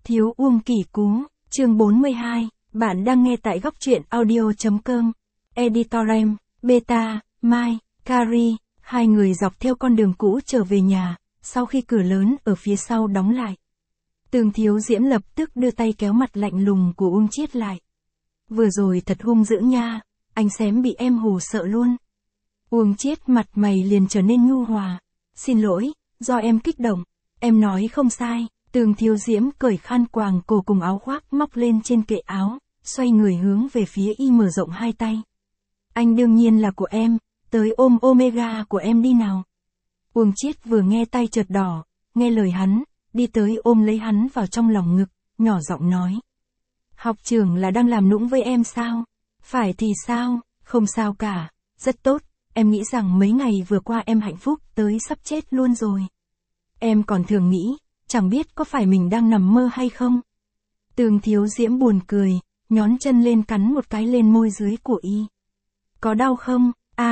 Thiếu Uông Kỷ Cú, chương 42, bạn đang nghe tại góc truyện audio.com. Editorem, Beta, Mai, Carrie, hai người dọc theo con đường cũ trở về nhà, sau khi cửa lớn ở phía sau đóng lại. Tường Thiếu Diễm lập tức đưa tay kéo mặt lạnh lùng của Uông Chiết lại. Vừa rồi thật hung dữ nha, anh xém bị em hù sợ luôn. Uông Chiết mặt mày liền trở nên nhu hòa. Xin lỗi, do em kích động, em nói không sai. Tường Thiếu Diễm cởi khăn quàng cổ cùng áo khoác móc lên trên kệ áo, xoay người hướng về phía y mở rộng hai tay. Anh đương nhiên là của em, tới ôm Omega của em đi nào. Uông Chiết vừa nghe tay chợt đỏ, nghe lời hắn, đi tới ôm lấy hắn vào trong lòng ngực, nhỏ giọng nói. Học trưởng là đang làm nũng với em sao? Phải thì sao, không sao cả, rất tốt, em nghĩ rằng mấy ngày vừa qua em hạnh phúc tới sắp chết luôn rồi. Em còn thường nghĩ, chẳng biết có phải mình đang nằm mơ hay không? Tường Thiếu Diễm buồn cười, nhón chân lên cắn một cái lên môi dưới của y. Có đau không?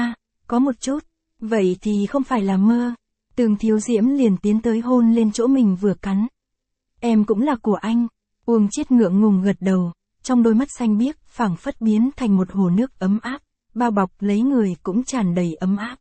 Có một chút. Vậy thì không phải là mơ. Tường Thiếu Diễm liền tiến tới hôn lên chỗ mình vừa cắn. Em cũng là của anh. Uông Chiết ngượng ngùng gật đầu, trong đôi mắt xanh biếc phảng phất biến thành một hồ nước ấm áp, bao bọc lấy người cũng tràn đầy ấm áp.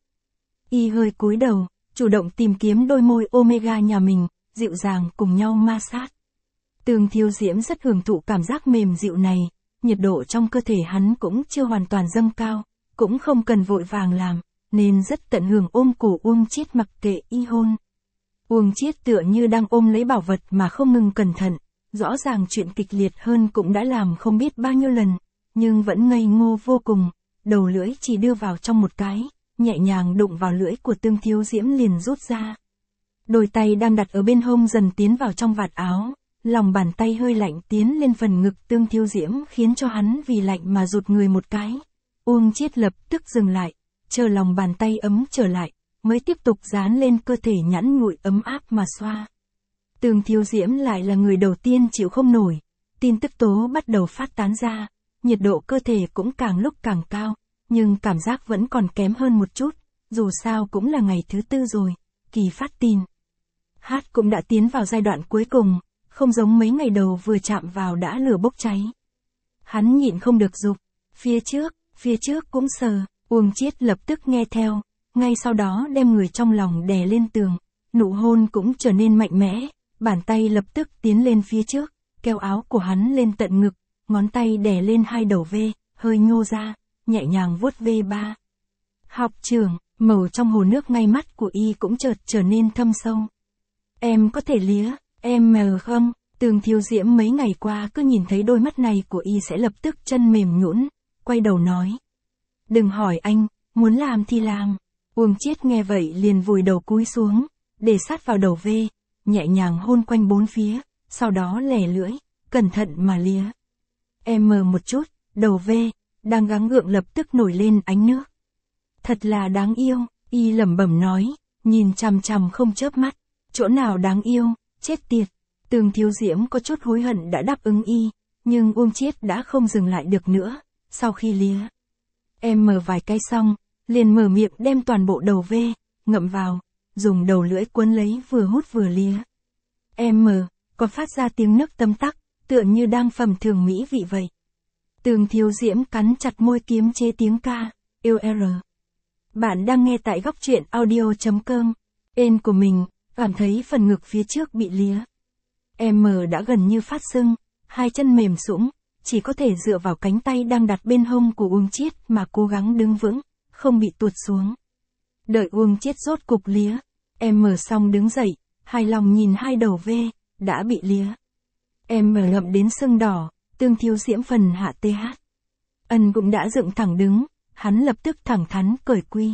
Y hơi cúi đầu, chủ động tìm kiếm đôi môi Omega nhà mình, dịu dàng cùng nhau ma sát. Tường Thiếu Diễm rất hưởng thụ cảm giác mềm dịu này, nhiệt độ trong cơ thể hắn cũng chưa hoàn toàn dâng cao, cũng không cần vội vàng làm, nên rất tận hưởng ôm cổ Uông Chiết mặc kệ y hôn. Uông Chiết tựa như đang ôm lấy bảo vật mà không ngừng cẩn thận, rõ ràng chuyện kịch liệt hơn cũng đã làm không biết bao nhiêu lần, nhưng vẫn ngây ngô vô cùng, đầu lưỡi chỉ đưa vào trong một cái, nhẹ nhàng đụng vào lưỡi của Tường Thiếu Diễm liền rút ra. Đôi tay đang đặt ở bên hông dần tiến vào trong vạt áo, lòng bàn tay hơi lạnh tiến lên phần ngực Tường Thiếu Diễm khiến cho hắn vì lạnh mà rụt người một cái. Uông Chiết lập tức dừng lại, chờ lòng bàn tay ấm trở lại, mới tiếp tục dán lên cơ thể nhẵn nhụi ấm áp mà xoa. Tường Thiếu Diễm lại là người đầu tiên chịu không nổi, tin tức tố bắt đầu phát tán ra, nhiệt độ cơ thể cũng càng lúc càng cao, nhưng cảm giác vẫn còn kém hơn một chút, dù sao cũng là ngày thứ tư rồi, kỳ phát tin. Hát cũng đã tiến vào giai đoạn cuối cùng, không giống mấy ngày đầu vừa chạm vào đã lửa bốc cháy. Hắn nhịn không được giục, phía trước cũng sờ, Uông Chiết lập tức nghe theo, ngay sau đó đem người trong lòng đè lên tường, nụ hôn cũng trở nên mạnh mẽ, bàn tay lập tức tiến lên phía trước, kéo áo của hắn lên tận ngực, ngón tay đè lên hai đầu V, hơi nhô ra, nhẹ nhàng vuốt V3. Học trưởng, màu trong hồ nước ngay mắt của y cũng chợt trở nên thâm sâu. Em có thể lía, em mờ không? Tường Thiếu Diễm mấy ngày qua cứ nhìn thấy đôi mắt này của y sẽ lập tức chân mềm nhũn, quay đầu nói. Đừng hỏi anh, muốn làm thì làm. Uông Chiết nghe vậy liền vùi đầu cúi xuống, để sát vào đầu V, nhẹ nhàng hôn quanh bốn phía, sau đó lẻ lưỡi, cẩn thận mà lía. Em mờ một chút, đầu V, đang gắng gượng lập tức nổi lên ánh nước. Thật là đáng yêu, y lẩm bẩm nói, nhìn chằm chằm không chớp mắt. Chỗ nào đáng yêu, chết tiệt. Tường Thiếu Diễm có chút hối hận đã đáp ứng y, nhưng Uông Chiết đã không dừng lại được nữa, sau khi lía. Em mờ vài cái xong, liền mở miệng đem toàn bộ đầu V, ngậm vào, dùng đầu lưỡi cuốn lấy vừa hút vừa lía. Em mờ, còn phát ra tiếng nấc tấm tắc, tựa như đang phẩm thường mỹ vị vậy. Tường Thiếu Diễm cắn chặt môi kiếm chế tiếng ca, yêu R. Bạn đang nghe tại góc truyện audio.com. Ên của mình, cảm thấy phần ngực phía trước bị lía. Em mờ đã gần như phát sưng, hai chân mềm sũng, chỉ có thể dựa vào cánh tay đang đặt bên hông của Uông Chiết mà cố gắng đứng vững, không bị tuột xuống. Đợi Uông Chiết rốt cục lía, em mờ xong đứng dậy, hài lòng nhìn hai đầu V, đã bị lía. Em mờ ngậm đến sưng đỏ, Tường Thiếu Diễm phần hạ TH. Ân cũng đã dựng thẳng đứng, hắn lập tức thẳng thắn cởi quy.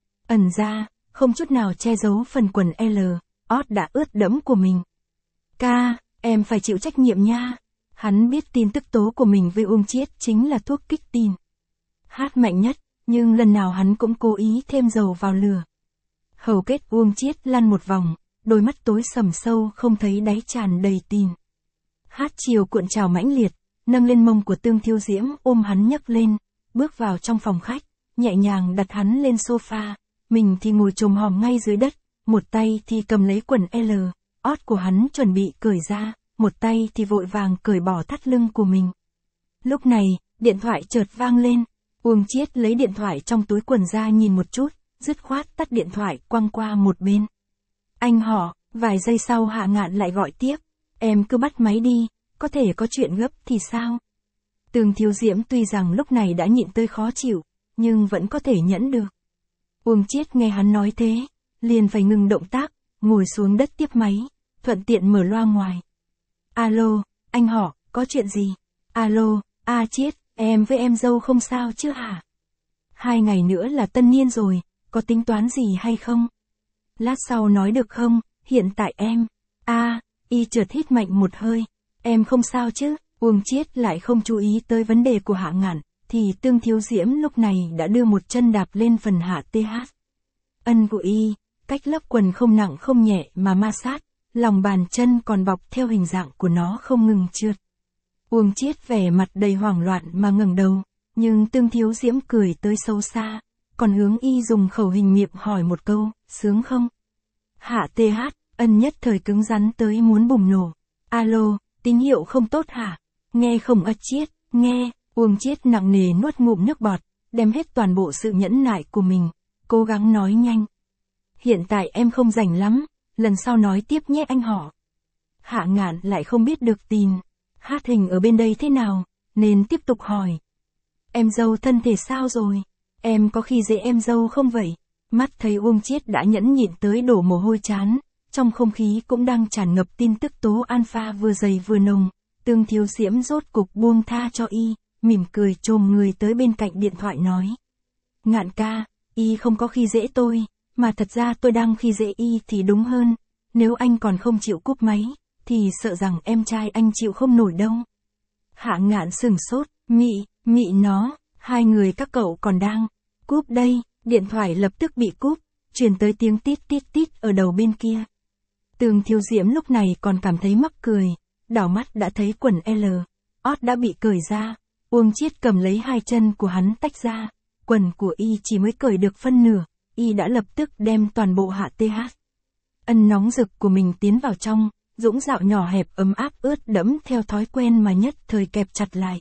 Ẩn ra, không chút nào che giấu phần quần L, ót đã ướt đẫm của mình. Ca, em phải chịu trách nhiệm nha. Hắn biết tin tức tố của mình với Uông Chiết chính là thuốc kích tin. Hát mạnh nhất, nhưng lần nào hắn cũng cố ý thêm dầu vào lửa. Hầu kết Uông Chiết lăn một vòng, đôi mắt tối sầm sâu không thấy đáy tràn đầy tin. Hát chiều cuộn trào mãnh liệt, nâng lên mông của Tường Thiếu Diễm ôm hắn nhấc lên, bước vào trong phòng khách, nhẹ nhàng đặt hắn lên sofa, mình thì ngồi chồm hòm ngay dưới đất, một tay thì cầm lấy quần L, ót của hắn chuẩn bị cởi ra, một tay thì vội vàng cởi bỏ thắt lưng của mình. Lúc này, điện thoại chợt vang lên. Uông Chiết lấy điện thoại trong túi quần ra nhìn một chút, dứt khoát tắt điện thoại quăng qua một bên. Anh họ, vài giây sau Hạ Ngạn lại gọi tiếp. Em cứ bắt máy đi, có thể có chuyện gấp thì sao? Tường Thiếu Diễm tuy rằng lúc này đã nhịn tới khó chịu, nhưng vẫn có thể nhẫn được. Uông Chiết nghe hắn nói thế, liền phải ngừng động tác, ngồi xuống đất tiếp máy, thuận tiện mở loa ngoài. Alo, anh họ, có chuyện gì? Alo, Chiết, em với em dâu không sao chứ hả? 2 ngày nữa là tân niên rồi, có tính toán gì hay không? Lát sau nói được không, hiện tại em. Y chợt hít mạnh một hơi. Em không sao chứ? Uông Chiết lại không chú ý tới vấn đề của Hạ Ngạn, thì Tương Thiếu Diễm lúc này đã đưa một chân đạp lên phần hạ TH. Ân của y, cách lớp quần không nặng không nhẹ mà ma sát, lòng bàn chân còn bọc theo hình dạng của nó không ngừng trượt. Uông Chiết vẻ mặt đầy hoảng loạn mà ngẩng đầu, nhưng Tương Thiếu Diễm cười tới sâu xa, còn hướng y dùng khẩu hình miệng hỏi một câu, sướng không? Hạ TH, Ân nhất thời cứng rắn tới muốn bùng nổ. Alo, tín hiệu không tốt hả? Nghe không Chiết, nghe. Uông Chiết nặng nề nuốt ngụm nước bọt, đem hết toàn bộ sự nhẫn nại của mình, cố gắng nói nhanh. Hiện tại em không rảnh lắm, lần sau nói tiếp nhé anh họ. Hạ Ngạn lại không biết được tin, hát hình ở bên đây thế nào, nên tiếp tục hỏi. Em dâu thân thể sao rồi? Em có khi dễ em dâu không vậy? Mắt thấy Uông Chiết đã nhẫn nhịn tới đổ mồ hôi trán, trong không khí cũng đang tràn ngập tin tức tố alpha vừa dày vừa nồng. Tương Thiếu Diễm rốt cục buông tha cho y, mỉm cười chồm người tới bên cạnh điện thoại nói. Ngạn ca, y không có khi dễ tôi, mà thật ra tôi đang khi dễ y thì đúng hơn. Nếu anh còn không chịu cúp máy, thì sợ rằng em trai anh chịu không nổi đâu. Hạ Ngạn sừng sốt, mị nó, 2 người các cậu còn đang cúp đây. Điện thoại lập tức bị cúp, truyền tới tiếng tít tít tít ở đầu bên kia. Tường Thiếu Diễm lúc này còn cảm thấy mắc cười, đảo mắt đã thấy quần L. Ót đã bị cởi ra, Uông Chiết cầm lấy 2 chân của hắn tách ra, quần của y chỉ mới cởi được phân nửa, y đã lập tức đem toàn bộ hạ TH. Ân nóng rực của mình tiến vào trong, dũng dạo nhỏ hẹp ấm áp ướt đẫm theo thói quen mà nhất thời kẹp chặt lại.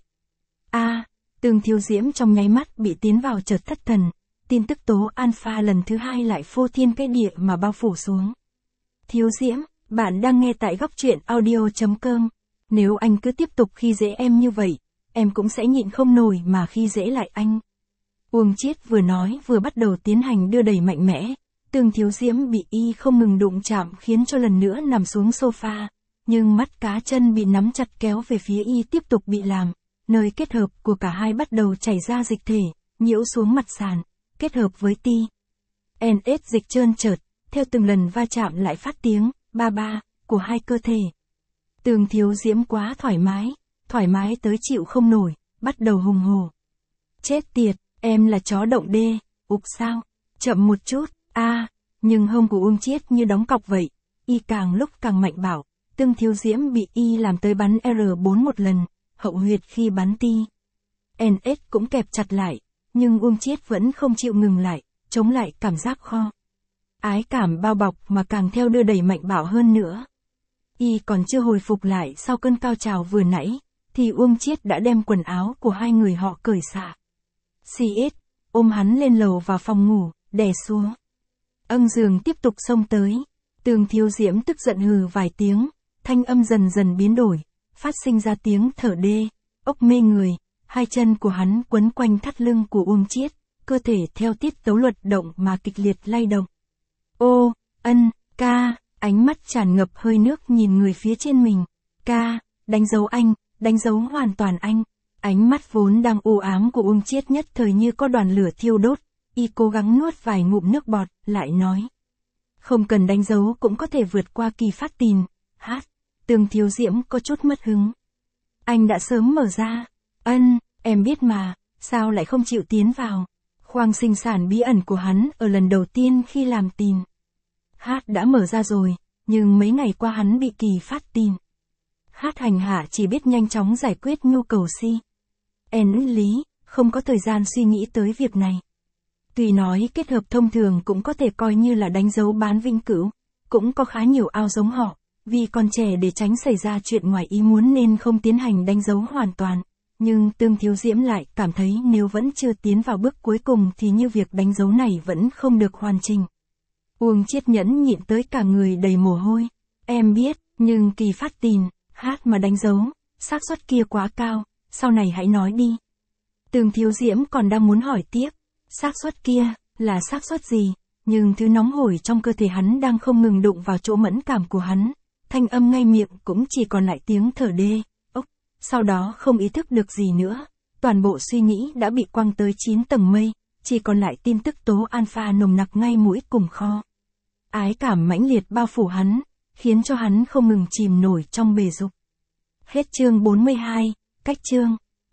Tường Thiếu Diễm trong nháy mắt bị tiến vào chợt thất thần, tin tức tố alpha lần thứ 2 lại phô thiên cái địa mà bao phủ xuống. Thiếu Diễm, bạn đang nghe tại góc truyện audio.com. Nếu anh cứ tiếp tục khi dễ em như vậy, em cũng sẽ nhịn không nổi mà khi dễ lại anh. Uông Chiết vừa nói vừa bắt đầu tiến hành đưa đẩy mạnh mẽ. Tương Thiếu Diễm bị y không ngừng đụng chạm khiến cho lần nữa nằm xuống sofa, nhưng mắt cá chân bị nắm chặt kéo về phía y tiếp tục bị làm. Nơi kết hợp của cả hai bắt đầu chảy ra dịch thể, nhiễu xuống mặt sàn, kết hợp với NS dịch trơn trượt, theo từng lần va chạm lại phát tiếng ba của hai cơ thể. Tường Thiếu Diễm quá thoải mái tới chịu không nổi, bắt đầu hùng hổ. Chết tiệt, em là chó động đê, ục sao, chậm một chút, nhưng hông của Uông Chiết như đóng cọc vậy, y càng lúc càng mạnh bảo, Tương Thiếu Diễm bị y làm tới bắn R4 một lần, hậu huyệt khi bắn NS cũng kẹp chặt lại, nhưng Uông Chiết vẫn không chịu ngừng lại, chống lại cảm giác kho. Ái cảm bao bọc mà càng theo đưa đẩy mạnh bảo hơn nữa. Y còn chưa hồi phục lại sau cơn cao trào vừa nãy, thì Uông Chiết đã đem quần áo của hai người họ cởi xả. CS, ôm hắn lên lầu vào phòng ngủ, đè xuống. Ân giường tiếp tục xông tới. Tường Thiếu Diễm tức giận hừ vài tiếng, thanh âm dần dần biến đổi, phát sinh ra tiếng thở đê, ốc mê người, hai chân của hắn quấn quanh thắt lưng của Uông Chiết, cơ thể theo tiết tấu luật động mà kịch liệt lay động. Ô, Ân, ca, ánh mắt tràn ngập hơi nước nhìn người phía trên mình. Ca, đánh dấu anh, đánh dấu hoàn toàn anh. Ánh mắt vốn đang u ám của Uông Chiết nhất thời như có đoàn lửa thiêu đốt, y cố gắng nuốt vài ngụm nước bọt, lại nói. Không cần đánh dấu cũng có thể vượt qua kỳ phát tín. Tường Thiếu Diễm có chút mất hứng. Anh đã sớm mở ra. Ân, em biết mà, sao lại không chịu tiến vào. Khoang sinh sản bí ẩn của hắn ở lần đầu tiên khi làm tín. Đã mở ra rồi, nhưng mấy ngày qua hắn bị kỳ phát tín. Hành hạ chỉ biết nhanh chóng giải quyết nhu cầu lý, không có thời gian suy nghĩ tới việc này. Tuy nói kết hợp thông thường cũng có thể coi như là đánh dấu bán vĩnh cửu, cũng có khá nhiều ao giống họ, Vì còn trẻ để tránh xảy ra chuyện ngoài ý muốn nên không tiến hành đánh dấu hoàn toàn. Nhưng Tương Thiếu Diễm lại cảm thấy nếu vẫn chưa tiến vào bước cuối cùng thì như việc đánh dấu này vẫn không được hoàn chỉnh. Uông Chiết Nhẫn nhịn tới cả người đầy mồ hôi. Em biết, nhưng Kỳ Phát Tín, hát mà đánh dấu, xác suất kia quá cao, sau này hãy nói đi. Tương Thiếu Diễm còn đang muốn hỏi tiếp, xác suất kia, là xác suất gì? Nhưng thứ nóng hổi trong cơ thể hắn đang không ngừng đụng vào chỗ mẫn cảm của hắn. Thanh âm ngay miệng cũng chỉ còn lại tiếng thở đê, ốc. Sau đó không ý thức được gì nữa. Toàn bộ suy nghĩ đã bị quăng tới 9 tầng mây, chỉ còn lại tin tức tố alpha nồng nặc ngay mũi cùng kho. Ái cảm mãnh liệt bao phủ hắn, khiến cho hắn không ngừng chìm nổi trong bể dục. Hết chương 42, cách chương.